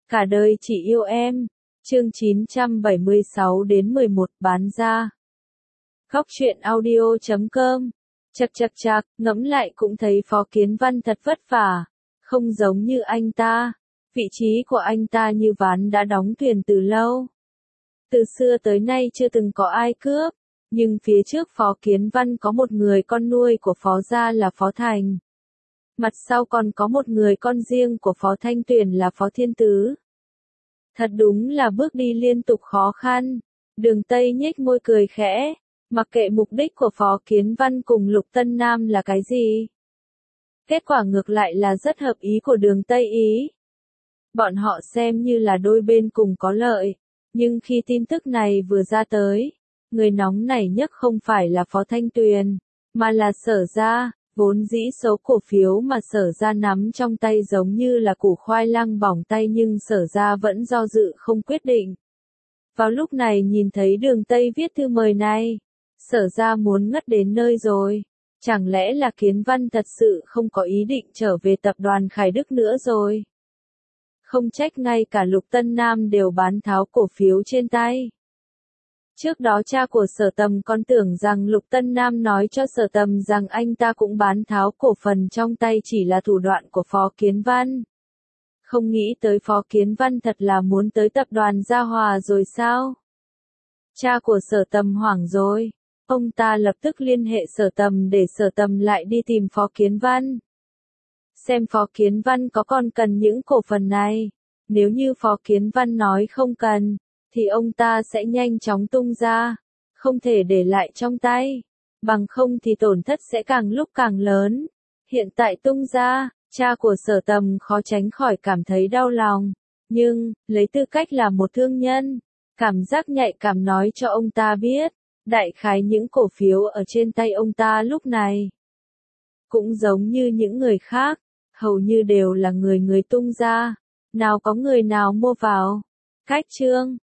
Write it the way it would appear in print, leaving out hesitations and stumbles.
Cả đời chỉ yêu em. Chương 976 đến 11 bán ra. Góc truyện audio.com. Chậc, ngẫm lại cũng thấy Phó Kiến Văn thật vất vả, không giống như anh ta. Vị trí của anh ta như ván đã đóng thuyền từ lâu. Từ xưa tới nay chưa từng có ai cướp, nhưng phía trước Phó Kiến Văn có một người con nuôi của Phó gia là Phó Thành. Mặt sau còn có một người con riêng của Phó Thanh Tuyền là Phó Thiên Tứ. Thật đúng là bước đi liên tục khó khăn. Đường Tây nhếch môi cười khẽ, mặc kệ mục đích của Phó Kiến Văn cùng Lục Tân Nam là cái gì. Kết quả ngược lại là rất hợp ý của Đường Tây ý. Bọn họ xem như là đôi bên cùng có lợi, nhưng khi tin tức này vừa ra tới, người nóng nảy nhất không phải là Phó Thanh Tuyền, mà là Sở gia. Vốn dĩ số cổ phiếu mà Sở gia nắm trong tay giống như là củ khoai lang bỏng tay, nhưng Sở gia vẫn do dự không quyết định. Vào lúc này nhìn thấy Đường Tây viết thư mời này, Sở gia muốn ngất đến nơi rồi. Chẳng lẽ là Kiến Văn thật sự không có ý định trở về tập đoàn Khải Đức nữa rồi? Không trách ngay cả Lục Tân Nam đều bán tháo cổ phiếu trên tay. Trước đó cha của Sở Tầm còn tưởng rằng Lục Tân Nam nói cho Sở Tầm rằng anh ta cũng bán tháo cổ phần trong tay chỉ là thủ đoạn của Phó Kiến Văn. Không nghĩ tới Phó Kiến Văn thật là muốn tới tập đoàn Gia Hòa rồi sao? Cha của Sở Tầm hoảng rồi. Ông ta lập tức liên hệ Sở Tầm để Sở Tầm lại đi tìm Phó Kiến Văn. Xem Phó Kiến Văn có còn cần những cổ phần này. Nếu như Phó Kiến Văn nói không cần, thì ông ta sẽ nhanh chóng tung ra, không thể để lại trong tay, bằng không thì tổn thất sẽ càng lúc càng lớn. Hiện tại tung ra, cha của Sở Tầm khó tránh khỏi cảm thấy đau lòng, nhưng, lấy tư cách là một thương nhân, cảm giác nhạy cảm nói cho ông ta biết, đại khái những cổ phiếu ở trên tay ông ta lúc này. Cũng giống như những người khác, hầu như đều là người tung ra, nào có người nào mua vào. Cách chương